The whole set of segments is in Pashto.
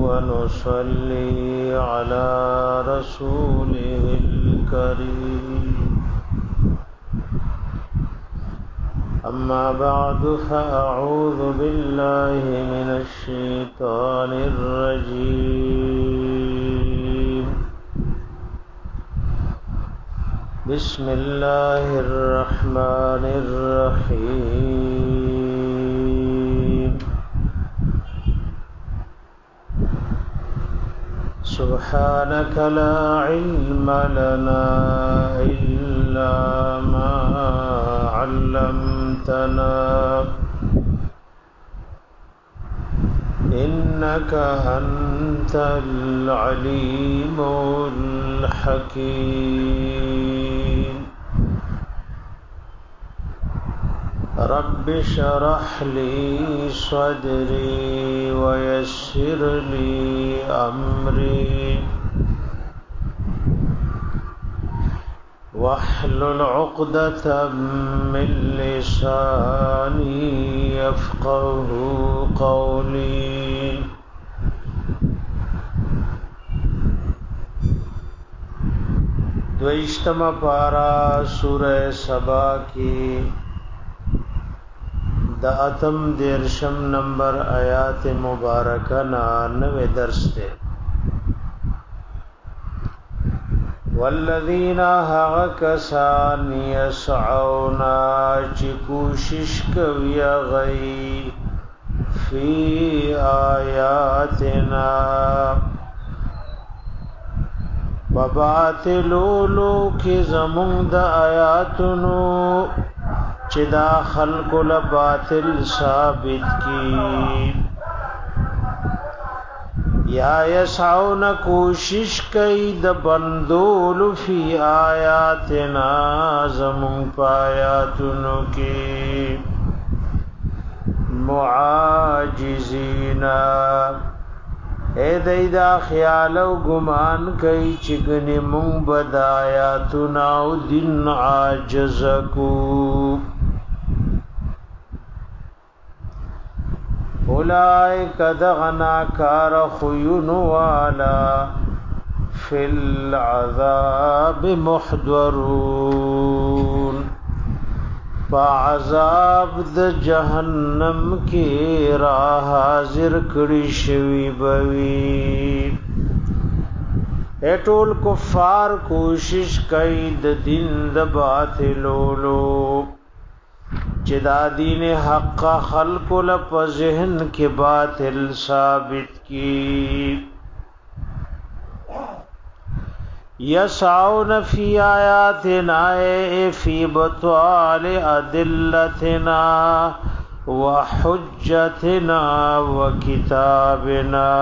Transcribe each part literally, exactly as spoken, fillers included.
ونصلي على رسوله الكريم أما بعد فأعوذ بالله من الشيطان الرجيم بسم الله الرحمن الرحيم سبحانك لا علم لنا إلا ما علمتنا إنك أنت العليم الحكيم رب اشرح لي صدري ويسر لي أمري واحلل عقدة من لساني يفقه قولي دویشتم پارا سورہ سبا کی دا اتم دیرشم نمبر آیات مبارکہ نا نوے درس دے والذین حقسان یسعونا چی کوشش کوی غی فی آیاتنا بباطلولو کی زمون دا آیاتنو چی دا خلق لباطل ثابت کی یا یسعون کوشش کئی د بندول فی آیاتنا زمون پایاتنو کی معاجزینا اے دیدا خیال و گمان کئی چگنی مون بدایاتنا و دن عاجزکو اولئک دغنا کار خیون والا فی العذاب محضرون فعذاب د جہنم کی راہ حاضر کړي شوی بوي اے ټول کفار کوشش کوي د دین د باطلولو چې دا دین حق خلق له په ذهن کې باطل ثابت کی یسعون فی آیاتنا فی بطال ادلتنا وحجتنا وکتابنا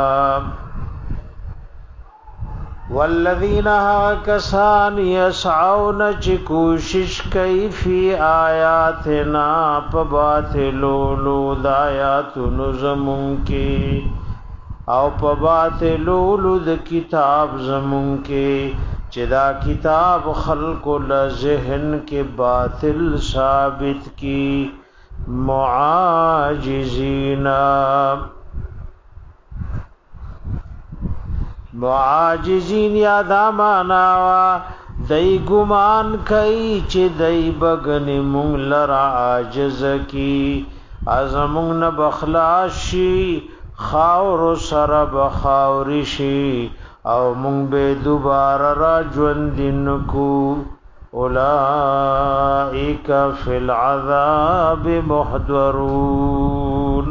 والذین کسان یسعون چی کوشش کئی فی آیاتنا پباطلولو دایاتنو زمون کی او پباطلولو د کتاب زمون کی چی دا کتاب خلق لذہن کے باطل ثابت کی معاجزینا معاجزین یادا ماناوا دای گمان کئی چی دای بگنی مونگ لرا عاجز کی ازمونگ نبخلاشی خاور سر بخاورشی او مونگ بے دوبارہ را جوندن کو اولئک فی العذاب محضرون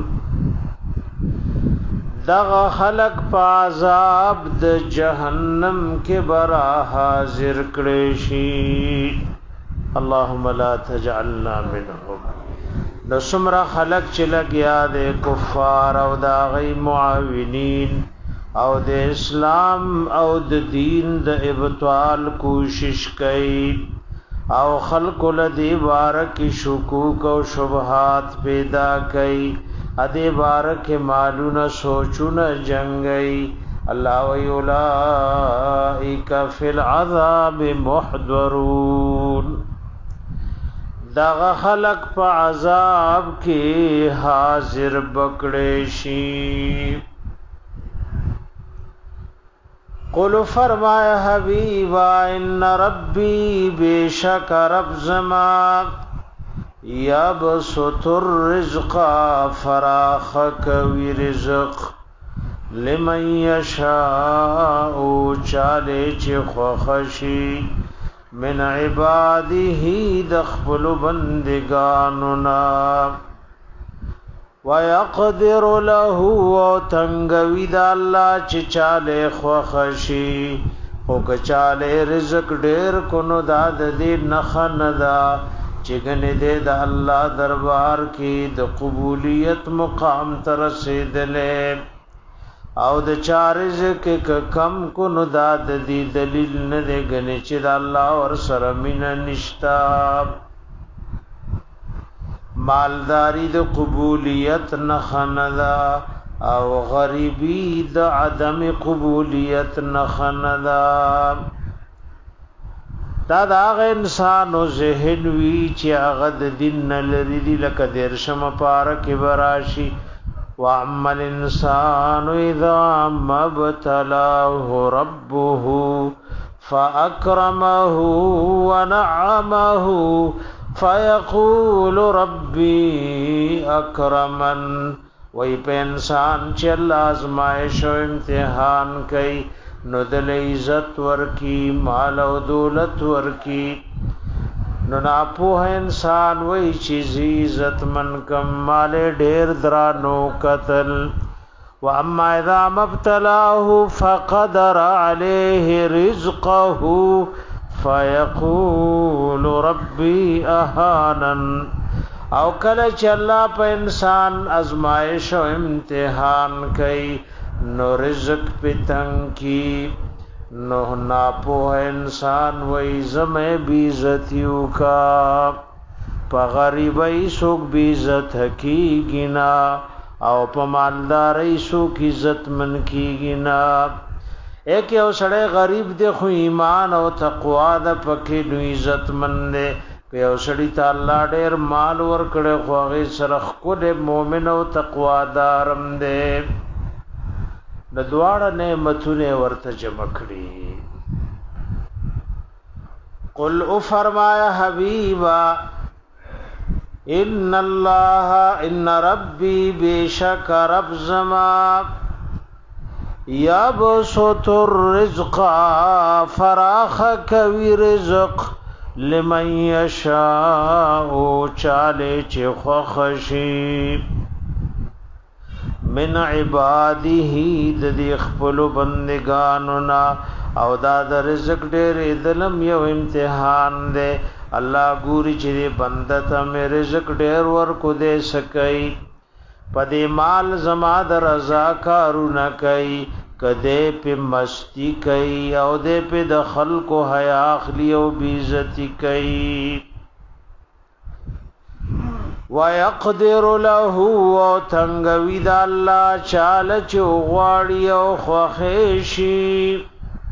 دغ خلق پا عذاب د جہنم کے برا حاضر کریشی اللہم لا تجعلنا منهم نسمر خلق چلک یاد کفار او دا غی معاونین او د اسلام او د دین د ابطال کوشش کئی او خلق لدی بارک شکوک و شبہات پیدا کئی ادے بارک معلوم سوچون جنگئی اللہ وی اولئک فی العذاب محضرون دغ خلق پا عذاب کی حاضر بکڑے شی قل فرمایا حبیبا ان ربی بیشک رب زما یبسط الرزق فراخک وی رزق لمن یشاء چاله چی خوخشی من عباده دخبل بندگاننا ويقدر له وتنگوی دا الله چې چاله خوخشي او که چاله رزق ډیر کونو دا د دې نخندا چې ګنې دې د الله دربار کې د قبولیت مقام تر رسیدلې او د چا رزق کې کم کونو دا د دې دلیل نه دی ګنې چې د الله ور سره مين نشتا مالداری د قبولیت نخندا او غریبی د عدم قبولیت نخندا دا دا هغه انسان او ذهن وی چې هغه د دین لري دی لکه درشم پار کې براشي وعمل انسان اذا مبتلاه ربه فاکرمه ونعمه فیقول ربی اکرمن وی په انسان چې الله آزمائش او امتحان کوي نو دل عزت ورکی مال او دولت ورکی نو ناپوه انسان وی چې عزت من کم مال ډیر درانو قتل و اما اذا مبتلاه فقدر عليه رزقه فیقول ربی اهانن او کله چې الله په انسان ازمائش او امتحان کوي نو رزق پتنګ کی نو ناپوه انسان وای زمه بی عزتیو کا په غریبی سوک بی عزت کیږي نا او په مالداري سوک عزت من کیږي نا ایک یو سړی غریب دی خو ایمان او تقوا د پکې نو عزت مند دی یو سړی ته الله ډېر مال ورکړي خو هغه سره خود مؤمن او تقوا دارم دی د دواړه نعمتونه ورته جمع کړي قل او فرمایا حبیبا ان الله ان ربی بیشک رب زما یبسط الرزق فراخ کوي رزق لمن یشاء چاله چې خوخشي من عباده د دې خپل بندگانو نا او دا د رزق ډېر دلم یو امتحان دی الله ګوري چې بنده ته مې رزق ډېر ورکو دې سکي پدې مال زما د رضا کارونه کوي کده په مستی کوي او دې په د خلکو حیا اخلي او بیزتی کوي ويقدر له او تنگوي د الله چاله چوغواړي او خوخيشي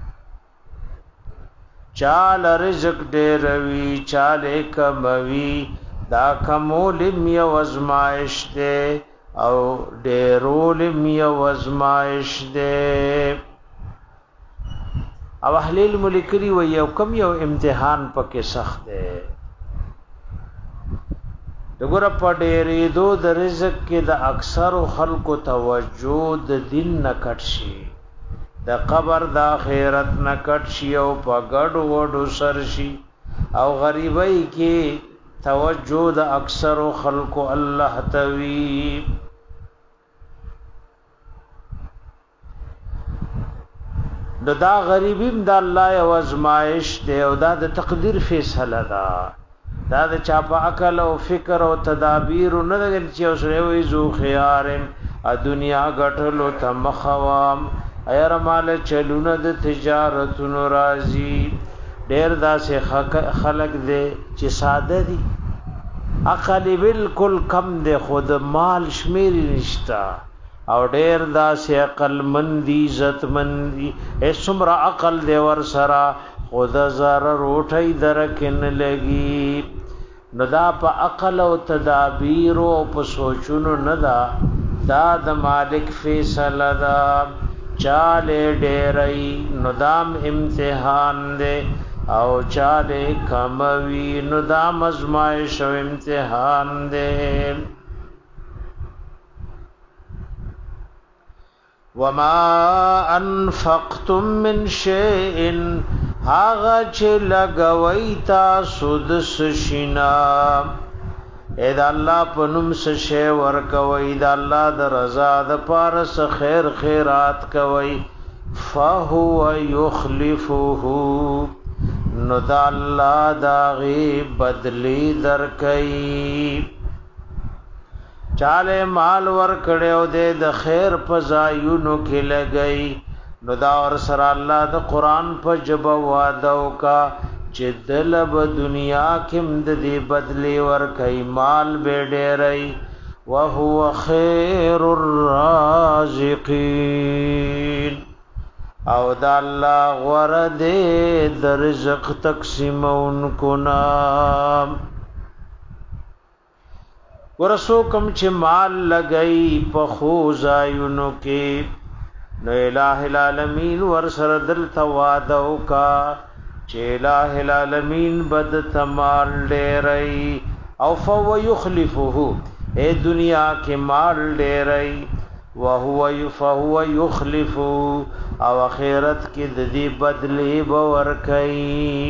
چال رزق ډېروي چاله کموي دا کمول می وزمائش ده او ډېرول می وزمائش ده او اهل الملک لري و یو کم یو امتحان پکې سخت ده دغه په ډېرې دو د رزق کې د اکثر خلکو توجه د دین نکټ شي د قبر د آخرت نکټ شي او په ګډ وډو سر شي او غریبۍ کې توجه د اکثر خلکو الله توي د دا غریبیم د الله او ازمائش دی او دا د تقدیر فیصله ده دا د چا په عقل او فکر او تدابیر نه لګل چې اوسره وي زو خيارم ا دنیا غټلو تمخوام ایر مال چلونه د تجارت ناراضي ډیر داسې خلق دي چې ساده دي عقل بالکل کم دي خود مال شمیر نشتا او ډیر داسې عقل مندي عزت مندي اسمر عقل دي ور سرا خود زر روټي درکن لګي ندا په عقل او تدابیر او په سوچونو ندا دا د مالک فیصله دا چاله ډېرای نو دام امتحان دے او چاله کموي نو دام ازمایش او امتحان دے وما انفقتم من شيء هاغه چې لګوي تاسو د سشینا اې دا الله په نوم څه شی ورکوي دا الله د رضا د پارس خیر خیرات کوي فهو يخلفه نو دا الله دا غي بدلی درکئی چاله مال ور کړو دې د خیر په ځایونو کې لګئی نو دا ور سره الله د قران په جب وادو کا چې دلب دنیا کې مد دې بدلی ور کوي مال به ډېرای وهو خیر الرازقین او دا الله ور دې د رزق تقسیمون کو نام ورسو کم چې مال لګئی په خو زایونو کې نو الٰه العالمین ور سره دل توادو کا چې الٰه العالمین بد تمال ډېرای او فو یخلفه اے دنیا کې مال ډېرای وهو فهو یخلف او اخرت کې د دې بدلی باور کوي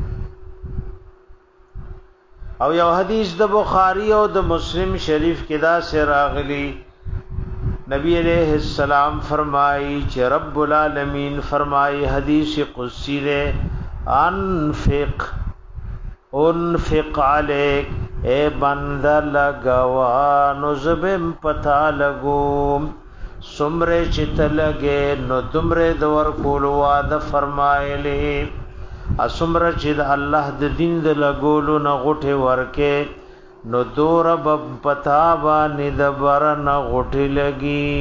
او یو حدیث د بخاری او د مسلم شریف کې دا سراغلی نبی علیہ السلام فرمائی چې رب العالمین فرمائی حدیث قدسی دے انفق انفق علیک اے بندہ لگوا نو زبم پتا لگوم سمرے چت لگے نو دمرے دور کولو وعد فرمایلی اسمر چې د الله د دین د لګولو نه غټه ورکه نو دور بب پتا باندې د بر نه غټه لګي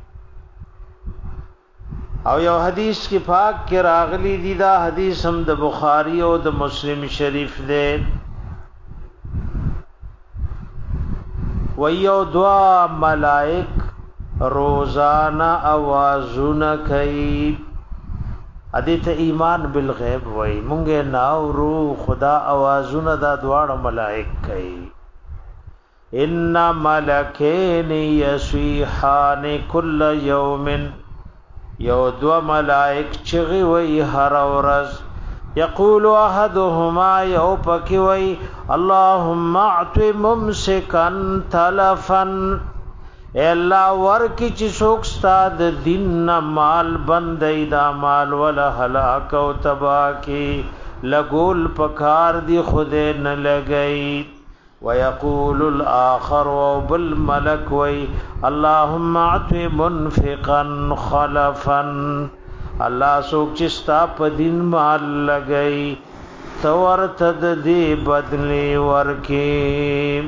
او یو حدیث کې پاک کې راغلی دی دا حدیث هم د بخاری او د مسلم شریف دی ویو دوا ملائک روزانه اوازونه کوي ادیت ایمان بالغیب وای مونږه ناورو خدا اوازونه دا دواړه ملائک کوي ان ملکین یسیحان کل یوم یو دو ملائک چغي وای هر ورځ یقول احدهما یو پکې وای اللهم اعط ممسکا تلفا اے اللہ ورکی چی سوکستا د دین مال بندی دا مال ولا حلاک و تباکی لگول پکار دی خودے نلگئی ویقول الآخر و بالملک وی اللہم اعطی منفقا خلفا اللہ سوک چستا پا دین مال لگئی تورتد دی بدلی ورکی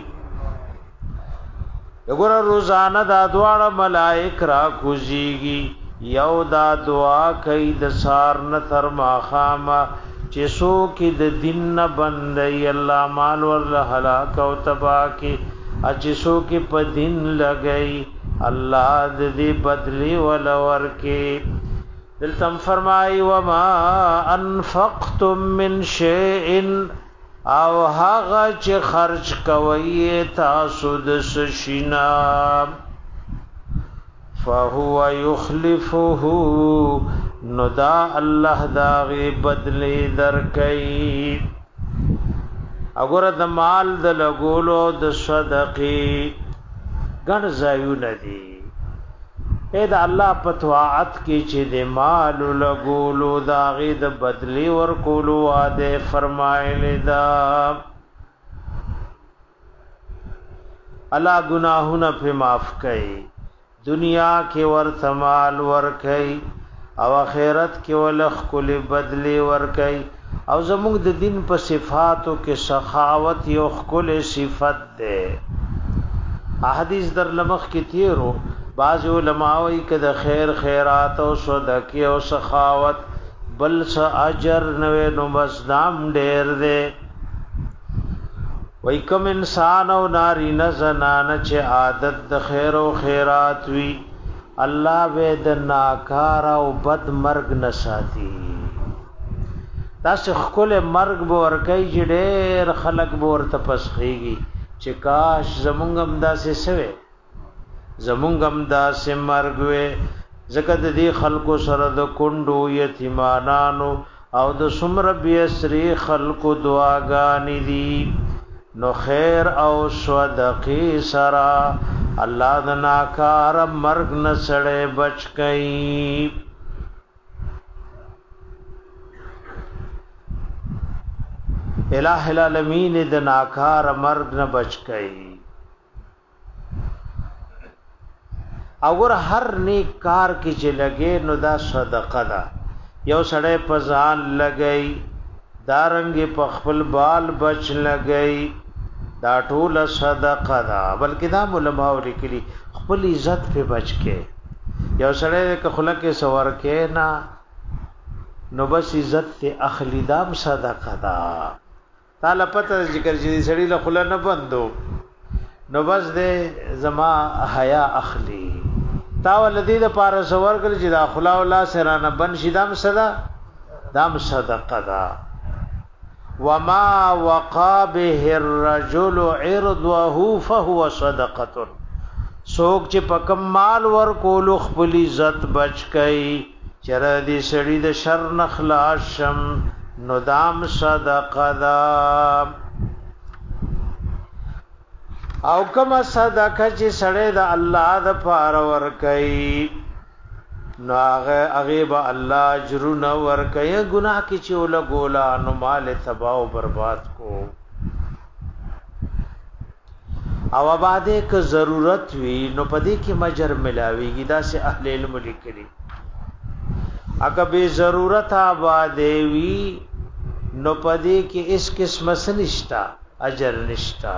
وګوره روزانه دا دواړه ملائک را کوزيږي یو دا دعا کوي د سار نه تر ماخامه چې سو کې د دین نه بندي الله مال ور هلاک او تبا کې چې سو کې په دین لګي الله دې بدلی ول ور کې دلتم فرمای وما انفقتم من شيء او هغه چې خرج کوي تاسو د سشینا فهو يخلفه نو دا الله دا غي بدلی درکئی اگر د مال د لګولو د صدقې ګڼ ځایونه دي اې دا الله په طاعت کې چې د مال لګولو دا غي د بدلی ور کولو واده فرمایلی دا الله گناهونه په معاف کړي دنیا کې ورته مال ور کړي او آخرت کې ولخ کل بدلی ور کړي او زموږ د دین په صفاتو کې سخاوت یو خل صفت ده احادیث در لمخ کې تیرو بعض علماء وی کده خیر خیرات او صدقه او سخاوت بل س اجر نوې نو بس نام ډېر دے وی کوم انسان او ناری نه زنانه چې عادت د خیر او خیرات وی الله به د ناکار او بد مرګ نساتی تاسو خپل مرګ به ورکای چې ډېر خلک به ورته پسخېږي چې کاش زمونږم داسې سوي زمونږم داسې مرګ وې ځکه د دې خلکو سره د کندو یتیمانانو او د سمر بیسری خلکو دعاګانې دي نو خیر او صدقې سره الله د ناکار مرګ نه سړې بچ کړي الہ العالمین د ناکار مرګ نه بچ کړي اور هر نیک کار کې چې لګې نو دا صدقه ده یو سړی په ځان لګئی دارنګ په خپل بال بچ لګئی دا ټول صدقه ده بلکې دا علماء لیکلي خپل عزت په بچ کې یو سړی که خلک سور کې نه نو بس عزت ته اخلي دام صدقه ده تعالی پته ذکر چې سړی له خله نه بندو نو بس دې زما حیا اخلي تا ولدی د پاره سور کړ چې دا خلا الله سرانه بن شیدام صدا دام صدقه دا وما وقا به الرجل عرضه فهو صدقه سوک چې پکمال ور کول خپل عزت بچ کئ چر دې سړی د شر نخلاص شم نو دام صدقه دا او کما صدقه چې سړی د الله د پاره ور کوي نو هغه هغه به الله اجر نو ور کوي ګناه کې چې ول ګولا نو مال تباہ او برباد کو او باندې که ضرورت وي نو پدې کې مجر ملاويږي دا سه اهل علم لیکلي اګه به ضرورت آبادې وي نو پدې کې اس قسم سنشتا اجر نشتا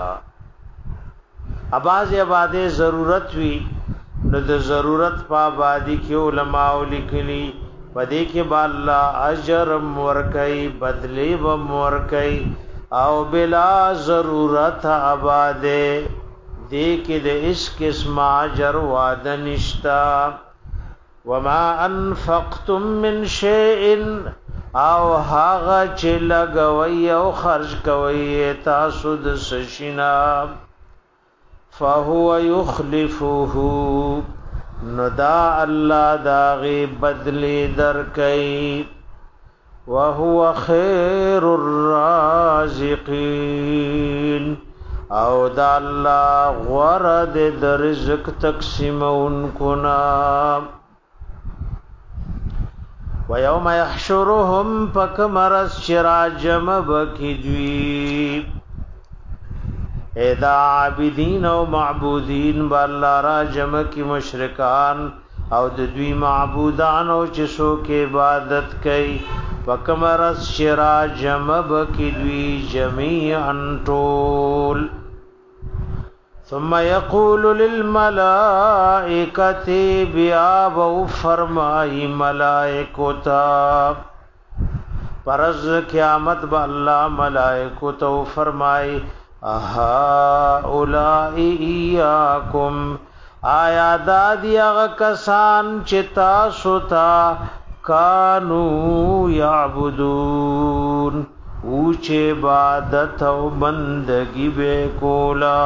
اباز آبادې ضرورت وی نو د ضرورت په آبادی کې علماء لیکلي پدې کې با الله اجر ورکي بدلی و ورکي او بلا ضرورت آبادې دې کې د اس قسم اجر وعده نشتا وما انفقتم من شيء او هاغه چې لګوي او خرج کوي تاسو د سشینا فهو يخلفه ندا الله داغي بدلی در کوي وهو خير الرازقين او دا الله غرد د رزق تقسیمون کنا ويوم يحشرهم فكمرس شراجم بكدوي اذا عابدین او معبودین بالله را جمع کی مشرکان او د دوی معبودان او چې څوک عبادت کوي وکمرس شرا جمع کی دوی جميعا طول ثم يقول للملائكه بیا و فرمای ملائکتا پرز قیامت با الله ملائکتا فرمای اها اولائیاکم آیا دادی اغا کسان چتا ستا کانو یعبدون اوچ عبادت و بندگی بے کولا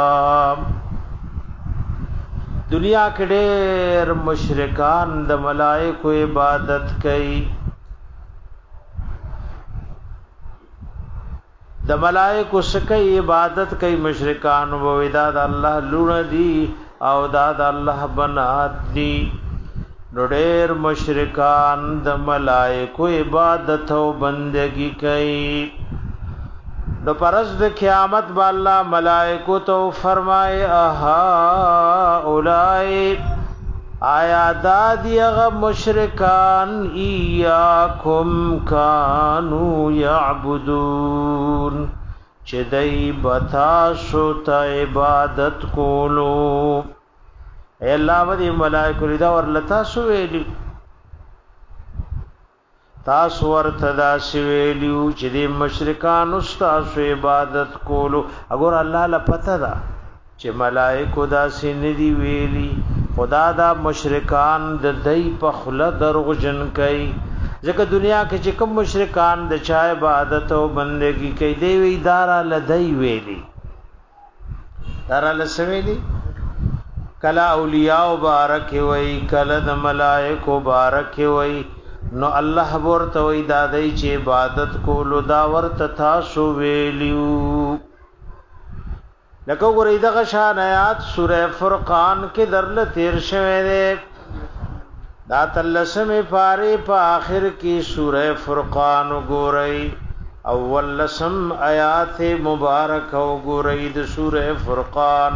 دنیا کے ډېر مشرکان د ملائکو عبادت کئی د ملائکو سکه عبادت کوي مشرکان او وداد الله لونه دي او داد الله بنات دي نو ډېر مشرکان د ملائکو عبادت او بندگی کوي نو پرز د قیامت با الله ملائکو تو فرمای اها اولای آیا دادی اغا مشرکان ایاکم کانو یعبدون چه دی بتاسو تا عبادت کولو اے اللہ و دی ملائکو لیدا ورلتاسو ویلی تاسو ورتدا سویلیو چه دی مشرکان استاسو عبادت کولو اگر اللہ لپتا دا چه ملائکو دا سی ندی ویلی خدا دا مشرکان د دای په خله دروغجن کوي ځکه دنیا کې چې کوم مشرکان د چا عبادت او بندگی کوي دی وی دارا لدی ویلی دارا لسویلی کلا اولیاء مبارک وی کلا د ملائکه مبارک وی نو الله ورته وی دادای چې عبادت کولو دا ورته تاسو ویلیو لکه ګورې دغه شان آیات سوره فرقان کې درل تیر شوه ده دا تلسمه پاره په آخر کې سوره فرقان ګورې اول لسم آیات مبارک او ګورې د سوره فرقان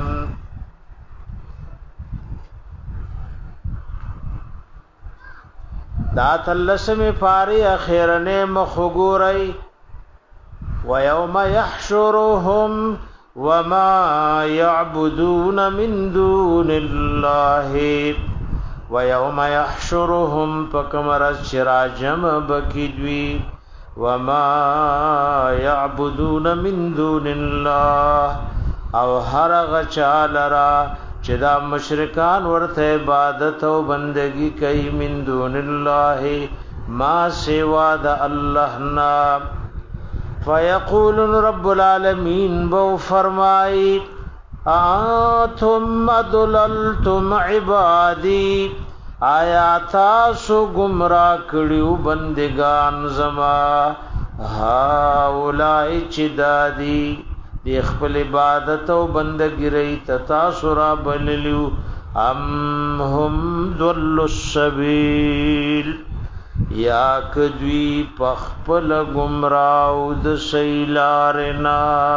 دا تلسمه پاره اخرنه مخ ګورې ويوم يحشرهم وما يعبدون من دون الله ويوم يحشرهم فكمر الشراجم بكدوي وما يعبدون من دون الله او هرغ چالرا چدا مشرکان ورته عبادت او بندگی کوي من دون الله ما سوا د الله نا فیقول رب العالمین بو فرمائی آتم ادللتم عبادی آیا تاسو گمراہ کړیو بندگان زما هاولائی چدادی دی خپل عبادت او بندگی رئی تاسو را بللیو ام هم ضلوا السبیل یا کدوی پخپل گمراو د سیلارنا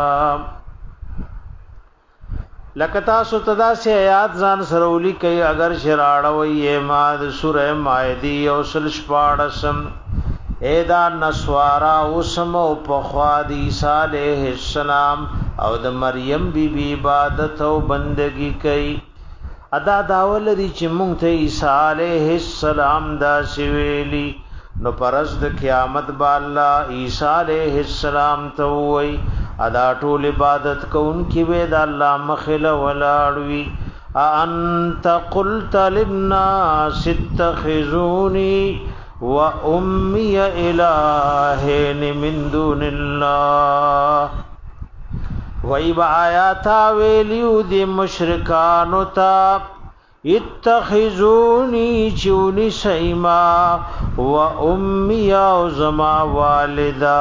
لکتا ستدا سے آیات ځان سرولی کوي اگر شراړوي ما د سوره مائده او سلش پاړسم ادا نسوارا اوسم او پخوا د عیسی علیہ السلام او د مریم بی بی عبادت او بندگی کوي ادا داول دی چې مونږ ته عیسی علیہ السلام دا سویلی نو پرز د قیامت با الله عیسی علیہ السلام ته وای ادا ټول عبادت کوونکی وې د الله مخله ولاړوي انت قلت للناس اتخذوني وامي الهين من دون الله وای با آیات ویلیو دی مشرکانو تا اتخذونی چونی سیما و امی او زما والدا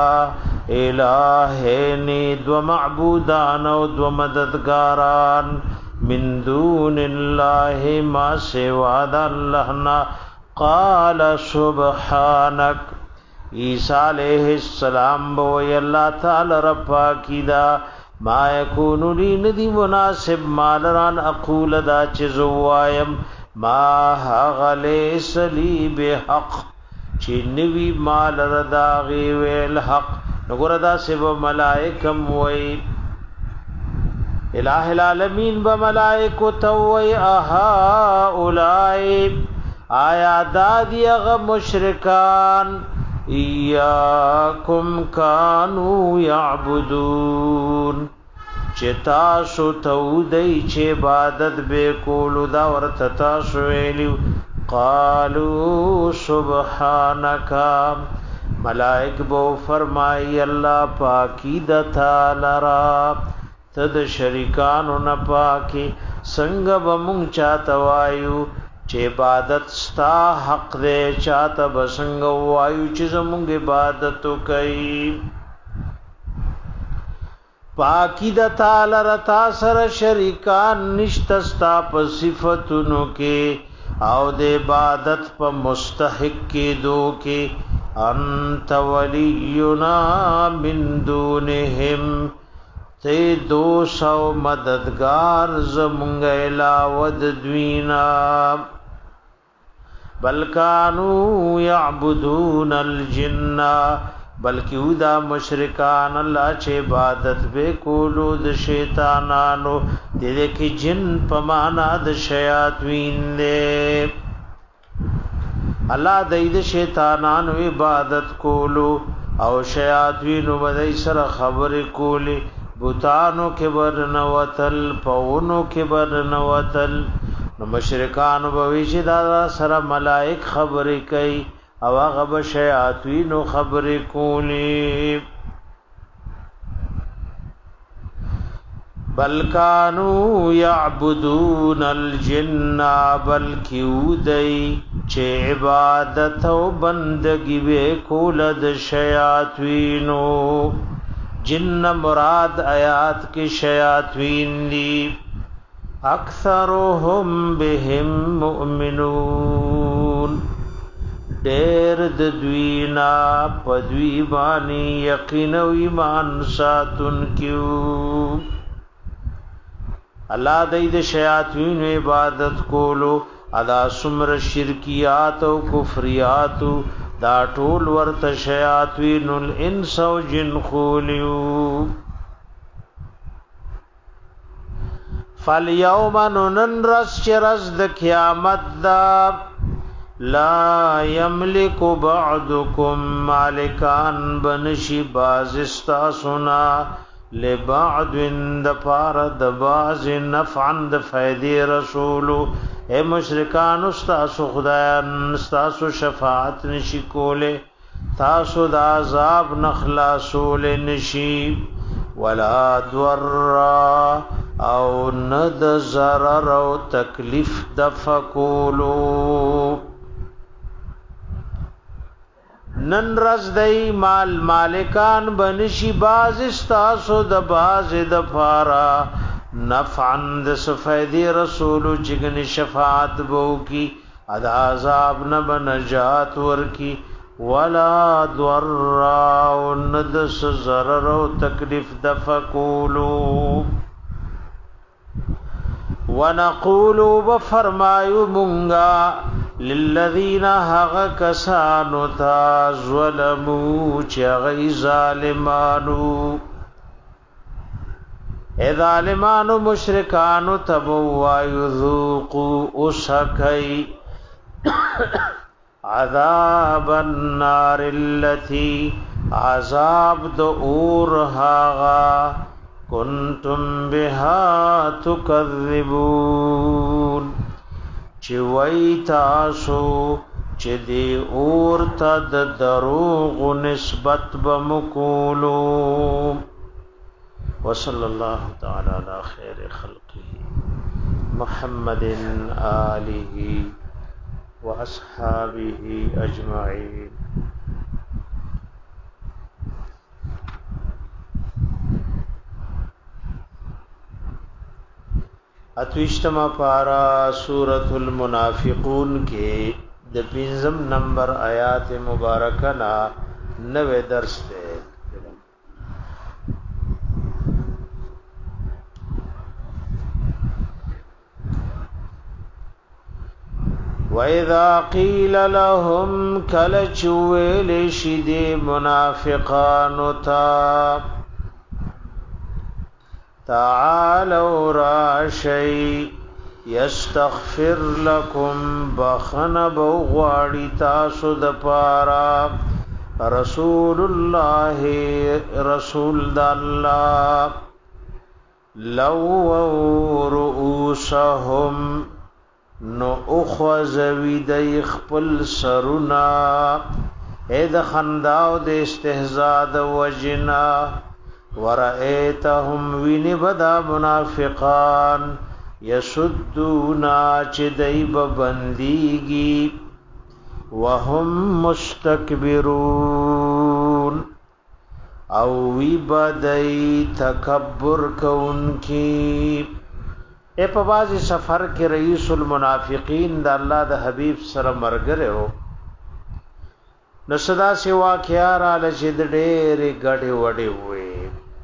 الہینی دو معبودان و دو مددگاران من دون اللہ ما سواد اللہنا قال سبحانک عیسیٰ علیہ السلام بوئی اللہ تعالی رفا کی دا ما یکون لی ندی مناسب مالران اقول دا چزوایم ما غلیس لی بحق چی نوی مالر دا غیویل حق نگور دا سب ملائکم وی الہ العالمین بملائکو توی اہا اولائی آیا دادی اغ مشرکان ایاکم کانو یعبدون چتا سو تودی چه عبادت بے کولو دا ورطتا سویلیو قالو سبحانکا ملائک بو فرمائی اللہ پاکی دتا لرا تد شریکانو نپاکی سنگ بمونگ چاہتوائیو چه عبادت ستا حق دے چاہتا بسنگ وائیو چه زمونگ عبادتو کئی پاکی دا تعالی رتا سر شریکان نشتستا پا صفتنو کے او دے عبادت پا مستحق کے دو کے انت ولینا من دونہم تے دو سو مددگار زمونگ علاوہ دوینا بلکانو یعبدون الجنہ بلکہ دا مشرکان اللہ چه عبادت بے کولو د شیطانانو دے کی جن پمانا د شیاطین دے اللہ دے د شیطانانو عبادت کولو او شیاطینو بدای سر خبر کولی بوتانو کے برنوتل پونو کے برنوتل نو مشرکان به چې دا سره ملائک خبرې کوي او هغه به شیاطین خبرې کولی بل کانوا یعبدون الجن بلکیودی چې عبادت او بندگی وکول د شیاطینو جن مراد آیات کې شیاطین دي اکثرهم بهم مؤمنون ډېر د دوینا پدوی باندې یقین او ایمان ساتون کیو الله دای د شیاطین عبادت کولو ادا سمر شرکیات او کفریات دا ټول ورته شیاطین الانس او جن خولیو فالیوم ننرس چرز د قیامت دا لا یملک بعضکم مالکان بنشی بازستا سنا لبعض د پار د باز نفعا د فائدې رسولو اے مشرکان استاسو خدایان استاسو شفاعت نشی کوله تاسو د عذاب نخلاصول نشی ولا ضرر او ند ضرر او تکلیف دفقولو نن رز دای مال مالکان بنشی باز استاسو د باز د فارا نفعا د سفیدی رسول جگن شفاعت بو کی ادا عذاب نه بنجات ور کی ولا ضرر ندس ضرر او تکلیف دفقولو ونقول بفرمایو مونگا للذین حق کسانو تا ظلمو چغی ظالمانو اے ظالمانو مشرکانو تبوا یذوقو اسکی عذاب النار اللتی عذاب دو اور هاغا کنتم بها تکذبون چی وی تاسو چی دی اور تا د دروغ نسبت بمکولو وصلی اللہ تعالی علی خیر خلقه محمد آلہ واصحابہ اجمعین اتوشتما پارا سورۃ المنافقون کے د پنځم نمبر آیات مبارکہ نا نوے درس دے وَإِذَا قِيلَ لَهُمْ كَلَچُوِلِ شِدِ منافقان تا تعالوا راشي يستغفر لكم بخن بغواړي تاسو د پارا رسول الله رسول د الله لو رؤوسهم نو اخوذ ویدی خپل سرنا اے د خنداو د استهزاء د وجنا ورأيتهم ویني بدا منافقان یسدونا چدیب بندیگی وهم مستکبرون او وی بدای تکبر کونکی اے په بازي سفر کې رئیس المنافقین د الله د حبیب سره مرګره وو نو صدا سی واقعا را لچې د ډېرې غړې وړې وې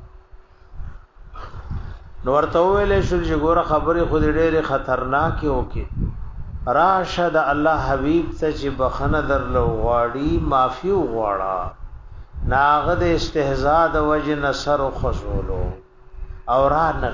نو ورته ویلې شو چې ګوره خبرې خو دې ډېرې خطرناکې وکي راشد الله حبیب ته چې بخنه درلو غواړي معافي وغواړه ناغه د استهزاء د وجه نصر خزولو او را نه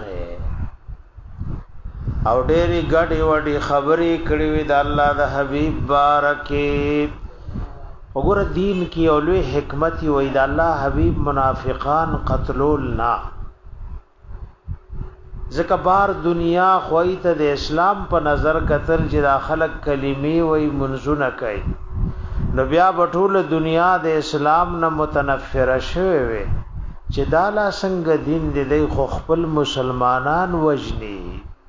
او ډېری غړې وړې خبرې کړې وې د الله د حبيب بارکه وګوره دین کې اولوی حکمت وې د الله حبيب منافقان قتلول نا ځکه بار دنیا خوې ته د اسلام په نظر کتل چې دا خلق کلمې وای منځونه کوي نو بیا بټول دنیا د اسلام نه متنفره شوی وي چې دا لا څنګه دین دی خو خپل مسلمانان وجني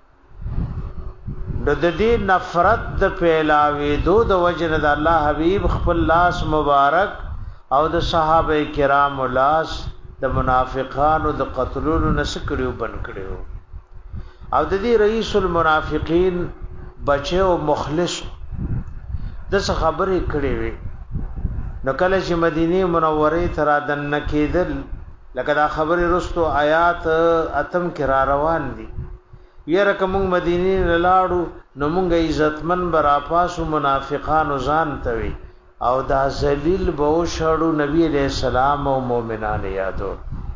نو د دې نفرت د پیلاوي دو د وجنه د الله حبيب خپل لاس مبارک او د صحابه کرام لاس د منافقانو د قتلولو نسکړو بن کړو او د دې رئیس المنافقین بچو مخلص د څه خبرې کړې وي نو کله چې مدینه منوره تر دن کېدل لکه دا خبرې رستو آیات اتم کې را روان دي یره کوم مدینه لاړو نو مونږه عزتمن برا پاسو منافقان ځان توي او دا ذلیل بو شړو نبی علیہ السلام او مؤمنان یادو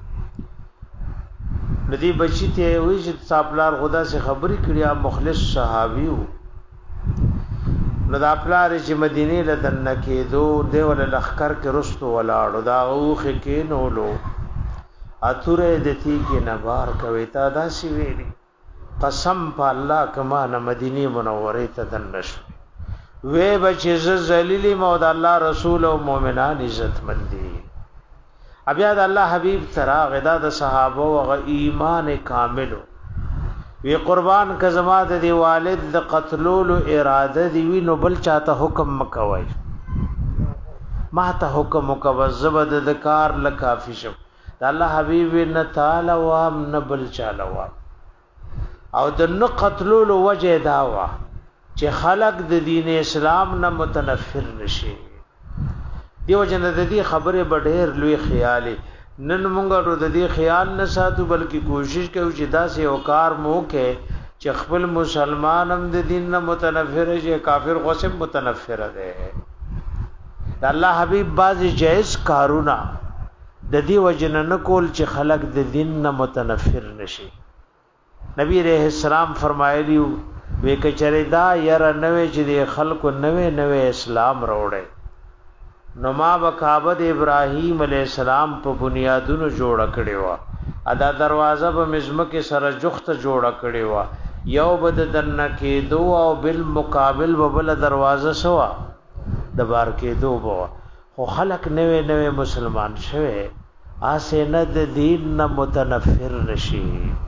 ندی بچی ته وی چې صاحبلار خدا سے خبرې کړیا مخلص صحابي وو نو دا پلار چې مدینه لدن کېدو دیول لخر کې رستو ولاړو دا اوخه کې نولو اتوره دتی کې نبار کوي تا دا سی ویلي قسم په الله کما نه مدینه منوره ته دنش وې بچی ز ذلیلی مود الله رسول او مؤمنان عزت مندي بیا د الله حبیب ترا غدا د صحابه او ایمان کامل وی قربان ک زما د دی والد د قتلول اراده دی وی نو بل چاته حکم مکوي ما ته حکم مکو زبد د کار لکافی شو د الله حبیب نه تعالی و نه بل چاله و او د نو قتلول وجه داوا چې خلق د دین اسلام نه متنفر نشي دیو جن د دې خبره بډېر لوی خیالي نن مونږ ورو د دې خیال نه ساتو بلکې کوشش کوو چې دا سه اوکار مو کې چې خپل مسلمان هم د دین نه متنفر شي کافر غوسم متنفر ده الله حبیب باز جائز کارونه د دې وجن نه کول چې خلق د دین نه متنفر نشي نبی رحم السلام فرمایلی وې کچره دا یره نوې چې د خلکو نوې نوې اسلام وروړي نو ما وکابد ابراهیم علیہ السلام په بنیادونو جوړ کړي وا ادا دروازه په مزمکه سره جخت جوړ کړي وا یو بد دن کې دو او بالمقابل وبل دروازه سوا د بار کې دو بو خو خلق نوې نوې مسلمان شوه آسه نه د دین نه متنفر نشي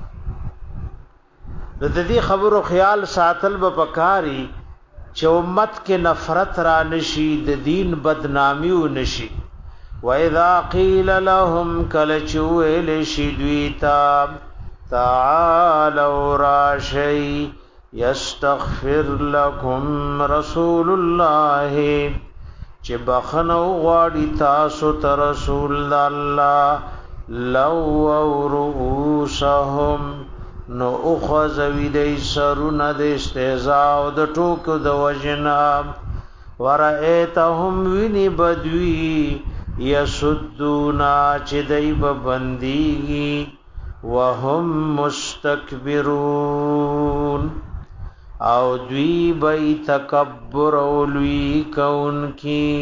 د دې خبرو خیال ساتل به پکاري چې امت کې نفرت را نشي د دین بدنامي و نشي و اذا قيل لهم کل چويل شدويتا تعالوا راشي يستغفر لكم رسول الله چې بخنو غواړي تاسو ته رسول الله لو رؤوسهم نو اخذ ویدی سرون د استهزاء او د ټوکو د وجنا ورایتهم ویني بدوی یسدونا چې دای بنديږي وهم مستكبرون او دوی بای تکبر او لوی کون کی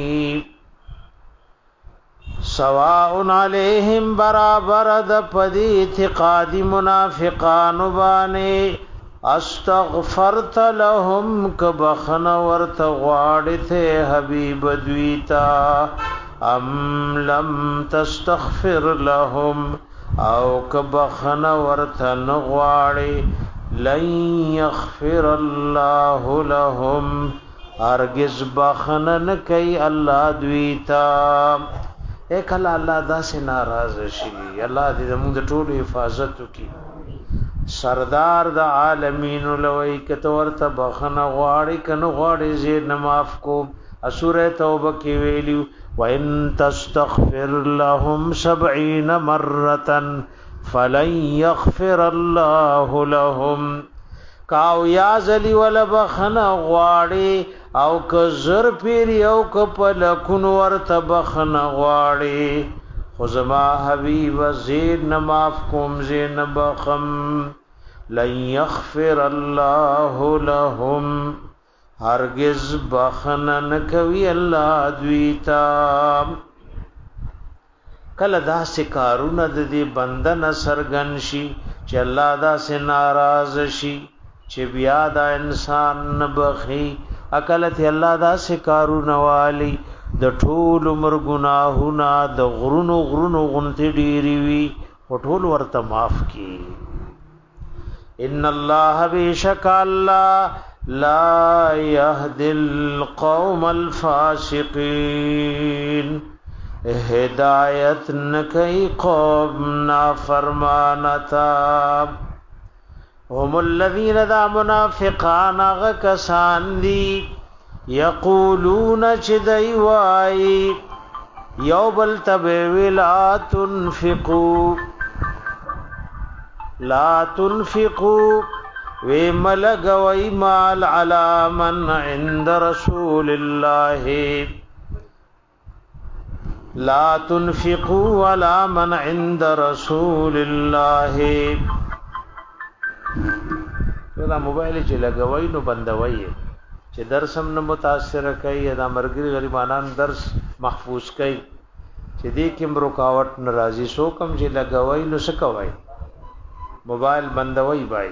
سواء علیہم برابر د پدی اعتقاد منافقان باندې استغفرت لهم کبخن ورت غواړته حبیب دویتا ام لم تستغفر لهم او کبخن ورت نغواړي لن يغفر الله لهم ارگز بخن نکي الله دویتا ایک الله الله دا سے ناراض شي الله دې زموږ د ټولو حفاظت وکړي سردار د عالمین لوی کته ورته بخنه غواړي کنه غواړي زه نماف کو سوره توبه کې ویلو وان تستغفر لهم سبعين مره فلن يغفر الله لهم کاو یا زلی ولا بخنه غواړي او که زر پیر یو کپل کن ورت بخن غواړي خو زما حبیب زید نماف کوم زین بخم لن یغفر الله لهم هرگز بخن نکوي الله دویتا کله دا سکارونه د دې بندن سرګن شي چې الله دا سے ناراض شي چې بیا دا انسان نبخي اکلت الله دا سے کارونه والی د ټول عمر گناهونه د غرونو غرونو غنتی ډیری وی ټول ورته معاف کی ان الله بیشک الله لا يهدي القوم الفاسقين هدایت نکي قوم نافرمانتا هم الذين ذا منافقان غکسان دی یقولون چدئی وائی یوبل تبوی لا تنفقوا لا تنفقوا وی ملگوی مال علی من عند رسول الله لا تنفقوا علی من عند رسول الله دا موبایل چې لګوي نو بندوي چې درس هم نه متاثر کوي دا مرګري غریبانان درس محفوظ کوي چې دې کوم رکاوټ ناراضي سو کم چې لګوي نو څه کوي موبایل بندوي بای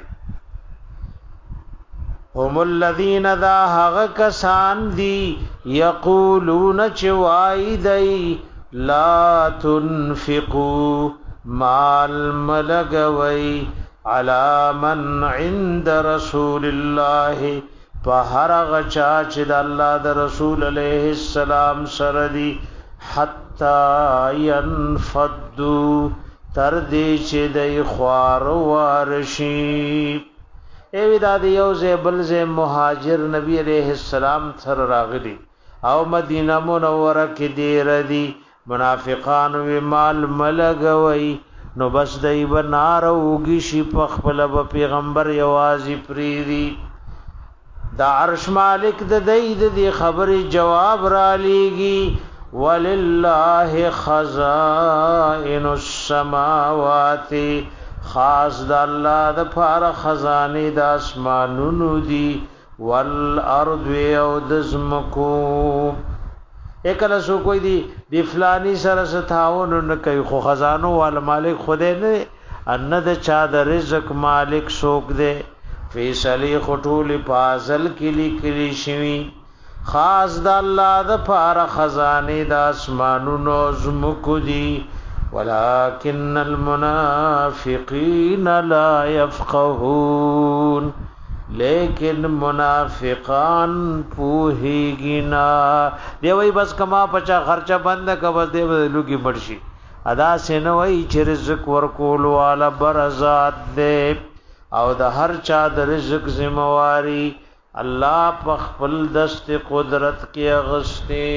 هم الذين ذا هغه کسان دي یقولون چوای دی لا تنفقوا مال ملګوي على من عند رسول الله فهر غچا چې د الله د رسول عليه السلام سره دي حتا ينفضوا تر دې چې د خوار ورشي ای دا دی یو زبل ز مهاجر نبی عليه السلام سره راغلي او مدینه منوره کې دی ردي منافقان وی مال ملګوي نو بس دای بناروږي شي په خپل پیغمبر یوازي پریری دا عرش مالک د دې د خبرې جواب را لېږي ولله خزائن السماوات خاص د الله د فار خزانه د اسمانونو دي والارض او د زمکو اکل سو کوئی دی دی فلانی سره ستاون نه کوي خو خزانو وال مالک خوده نه ان د چا د رزق مالک سوک دے فیصله خطول پازل کلی کلی شوی خاص د الله د فار خزانه د اسمانونو زمکو دی ولكن المنافقین لا يفقهون لیکن منافقان پوهیږي نا دی وای بس کما پچا خرچه بند کبه دی لوګي مرشي ادا سينه وای چې رزق ورکول والا برزات دی او د هر چا د رزق ذمہواری الله په خپل دست قدرت کې اغسته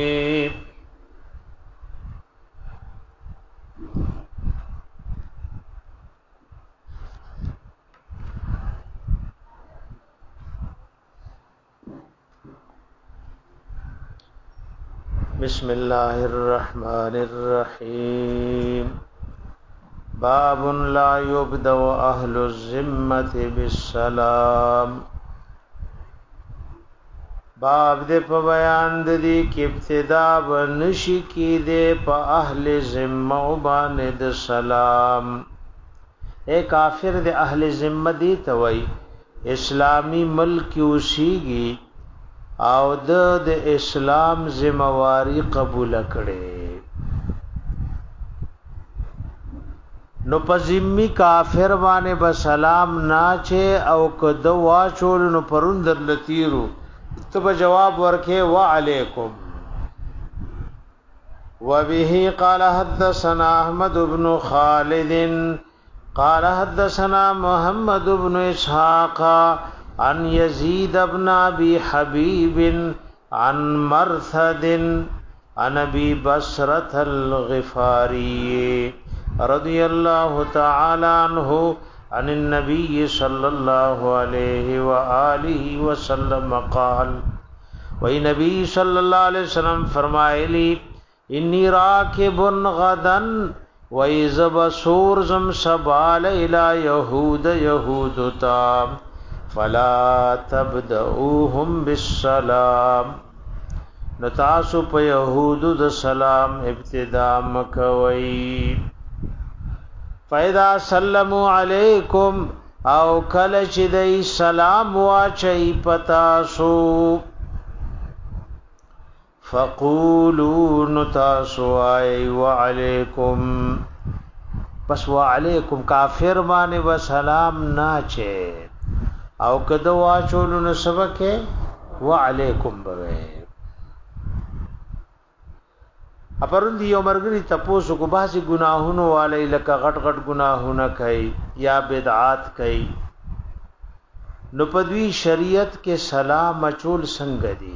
بسم الله الرحمن الرحيم باب لا يبدأ أهل الذمة بالسلام باب دې په بیان د دې کې ابتدا ونشي کې دې په اهل ذمه باندې د سلام اے کافر دې اهل ذمه دي توي اسلامی ملک اوسيږي او د د اسلام ذمہواری قبول کړي نو پزمی کافر باندې بسلام ناچه او کدو واچول نو پروندر لتیرو تب جواب ورکه وعلیکم وبه قال حدثنا احمد بن خالد قال حدثنا محمد بن اسحاق عن يزيد بن ابي حبيب عن مرثد عن ابي بصرة الغفاري رضي الله تعالى عنه عن النبي صلى الله عليه واله وسلم قال وہی نبی صلی اللہ علیہ وسلم فرمائے لی انی راکب غدا وَإِذَا بَصُورٌ زم سبال الى يهود يهود تام فلا تبدؤوهم بالسلام نتاسو په يهود د سلام ابتدا مکوي فاذا سلموا علیکم او کله چې دای سلام واچي پتا سو فقولوا نتاسو ای وعلیکم پس وعلیکم کافر باندې وسلام ناچه او کده واچولو نو سبکه وعلیکم بوي اپرون دی یو مرګري تپوسو کو باسي ګناهونو والي لکه غټ غټ ګناهونه کوي یا بدعات کوي نو پدوی شریعت کې سلام اچول څنګه دی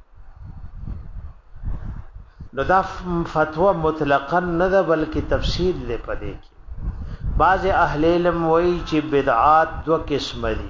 نو دا فتوا مطلقاً نه ده بلکې تفصیل دی پدې کې بعض اهل علم وایي چې بدعات دو قسم دي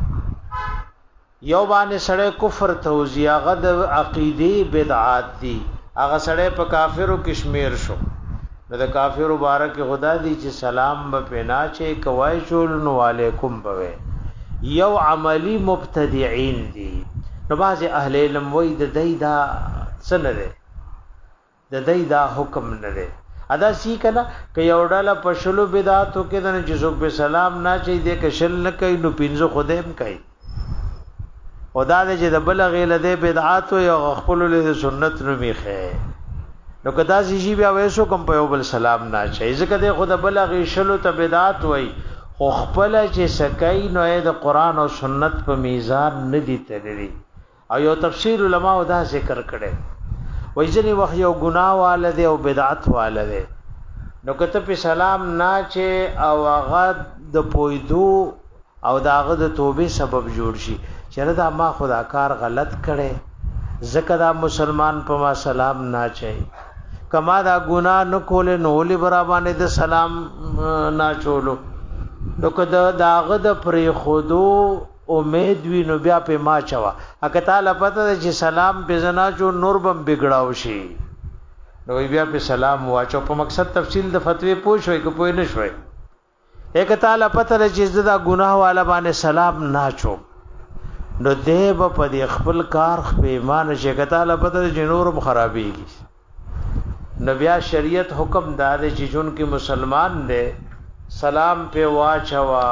یو باندې سړی کفر توزیع غد عقیدی بدعات دي هغه سړی په کافرو کې شمیر شو نو د کافرو مبارک خدا دی چې سلام به پنا چې کوای شول نو علیکم بوي یو عملی مبتدعين دي نو بعض اهل علم وایي د دیدا سنره د دیدا حکم نه دی ادا سی کنا ک یو ډاله پښلو بدعاتو کې د جزو په سلام نه چي دې کشل نه کوي نو پینځو خدایم کوي او دا چې د بلغ له دې بدعات او خپل له سنت نو میخه نو کدا شي بیا وېسو کوم په یو بل سلام نه چي ځکه د خود بلغ شلو ته بدعات وای خو خپل چې سکای نو د قران او سنت په میزان نه دي تللی او یو تفسیر علماء دا ذکر کړي وای ځنی وخت یو ګناه والده او بدعت والده نو کته په سلام نه چې او هغه د پویدو او داغه د توبې سبب جوړ شي چیرې دا ما خدا کار غلط کړي زکه دا مسلمان په ما سلام نه چي کما دا ګناه نه کول نو ولي برابر د سلام نه چولو نو کده داغه د پرې خودو امید وی نو بیا په ما چوا اګه تعالی پته چې سلام په زنا جو نور بم بګړاو شي نو بیا په سلام واچو په مقصد تفصیل د فتوی پوښوي که پوی نه شوي یک تعالی پته چې دا ګناه والا باندې سلام ناچو نو دیب په دې خپل کار په ایمان شي که تعالی پته چې نورم خرابېږي نو بیا شریعت حکم دار چې جون کې مسلمان دې سلام په واچوا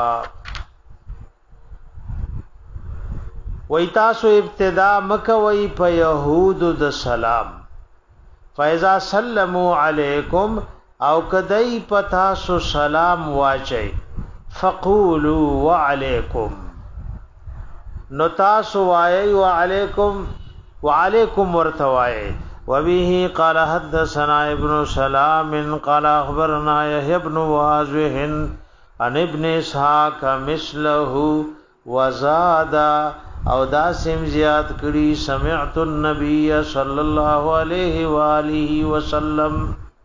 وای تاسو ابتدا مکوي په يهودو د سلام فاذا سلموا علیکم او کدی پتا سو سلام واچي فقولوا وعليكم نو تاسو وای وعليكم وعليكم ورتوای وبه قال حدثنا ابن سلام قال اخبرنا يحيى بن واضح عن ابن اسحاق مثله وزاد او دا سم زیاد کړي سمعت النبي صلى الله عليه واله وسلم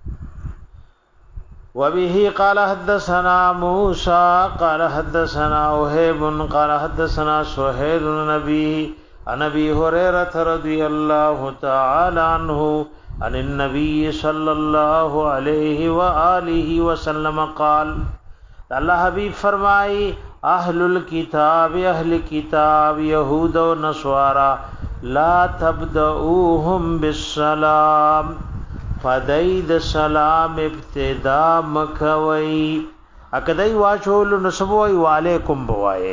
وبه قال حدثنا موسى قال حدثنا وهيب قال حدثنا سهيل النبي عن ابي هريره رضي الله تعالى عنه عن النبي صلى الله عليه واله وسلم قال الله حبيب فرمای اهل الكتاب اهل کتاب یهود و نصارا لا تبدؤوهم بالسلام فدید سلام ابتدا مکوي اکدای واچول نسبوي وعليكم بوای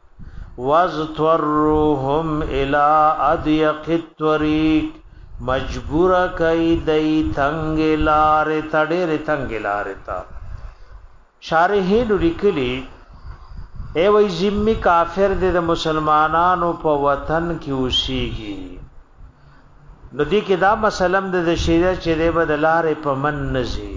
واذتروهم الى اضيق الطريق مجبور کای دای تنگ لار تډیر تنگ لار تا شارحین لیکلی اے وای ذمی کافر دې د مسلمانانو په وطن کې اوسېږي نو دې کې دا مسلم د شریعت چې دې بدلارې په من نزي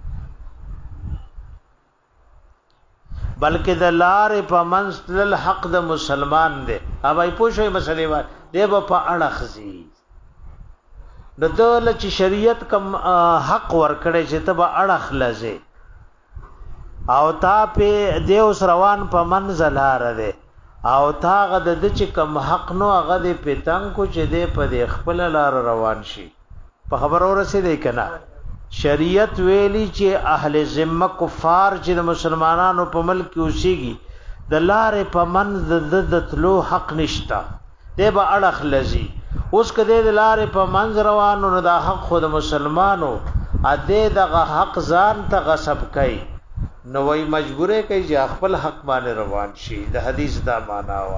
بلکې د لارې په منستل حق د مسلمان دې اوبای پوښوي مسلې وای دې په اړه خزي د دول چې شریعت کم حق ورکړي چې ته به اړه خلځي او تا په دیو روان په منزلار ده او تا غد د چې کم حق نو هغه د پتنګ کو چې د په خپل لار روان شي په خبرو رسیدې کنا شریعت ویلی چې اهل ذمه کفار چې د مسلمانانو په ملک کې اوسېږي د لارې په منځ د تلو حق نشتا دی به اړخ لذي اوس کده د لارې په منځ روانو نو د حق خود مسلمانو ا دې دغه حق ځان ته غصب کوي نو وای مجبوره کوي چې خپل حق باندې روان شي د حدیث دا معنا وا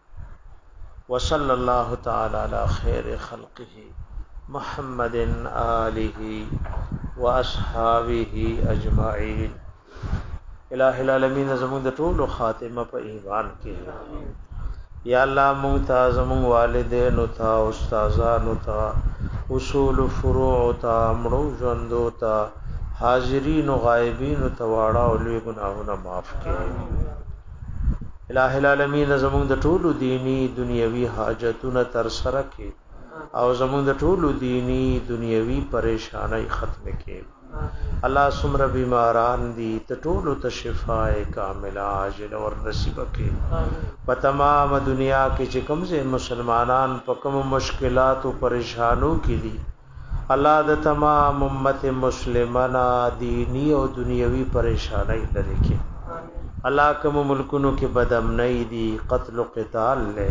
وصلی الله تعالی علی خیر خلقه محمد آله واصحابه اجمعین الہ العالمین زمون د ټولو خاتمه په ایمان کې یا الله مونږ ته زمون والدین او تا استادانو ته اصول فروع ته مړو ژوندو ته حاضرین او غایبین ته واړه او لوی ګناهونه معاف کړي الہ العالمین زمون د ټولو دینی دنیوي حاجتونه تر سره کړي او زمون د ټولو دینی دنیوي پریشانای ختم کړي الله سمره بیماران دي ته ټولو ته شفای کامله عاجل اور نصیب کړي په تمام دنیا کې چې کوم ځای مسلمانان په کوم مشکلات او پریشانو کې دي الله د تمام امت مسلمانه دینی او دنیوي پریشانای لري کې الله کوم ملکونو کې بدامنۍ دي قتل او قتال له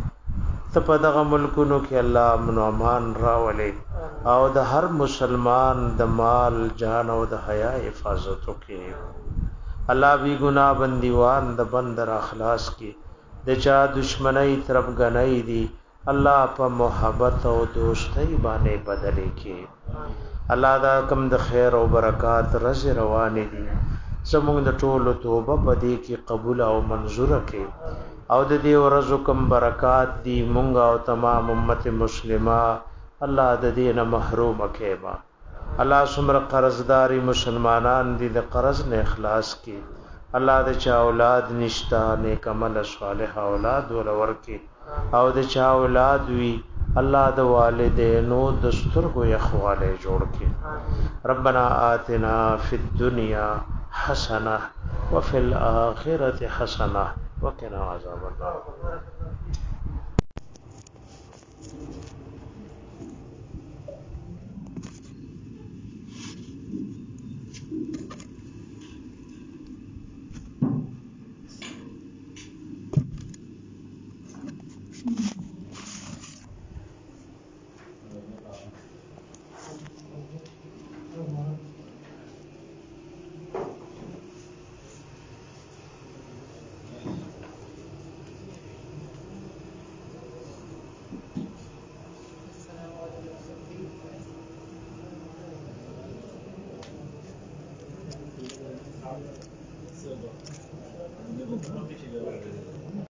ته په دغه ملکونو کې الله امن او امان راولي او د هر مسلمان د مال جان او د حیا حفاظت وکړي الله بی ګناه بندیوان د بندر اخلاص کې د چا دشمنی طرف غنۍ دي الله په محبت او دوستۍ باندې بدلې کې الله دا کم د خیر او برکات رز روان دي زموږ د ټولو توبه پدې کې قبول او منظور کړي او د دې ورځو کم برکات دي مونږ او تمام امت مسلمه الله د دې نه محروم کړي الله سمره قرضداري مسلمانان دي د قرض نه اخلاص کړي الله د چا اولاد نشتا نیک عمل صالح اولاد ولور کړي او د چا اولاد وی الله د والدینو د سترګو یخواله جوړ کړي ربنا آتنا فی الدنیا حسنه وفي الاخره حسنه وقنا عذاب النار Thank you.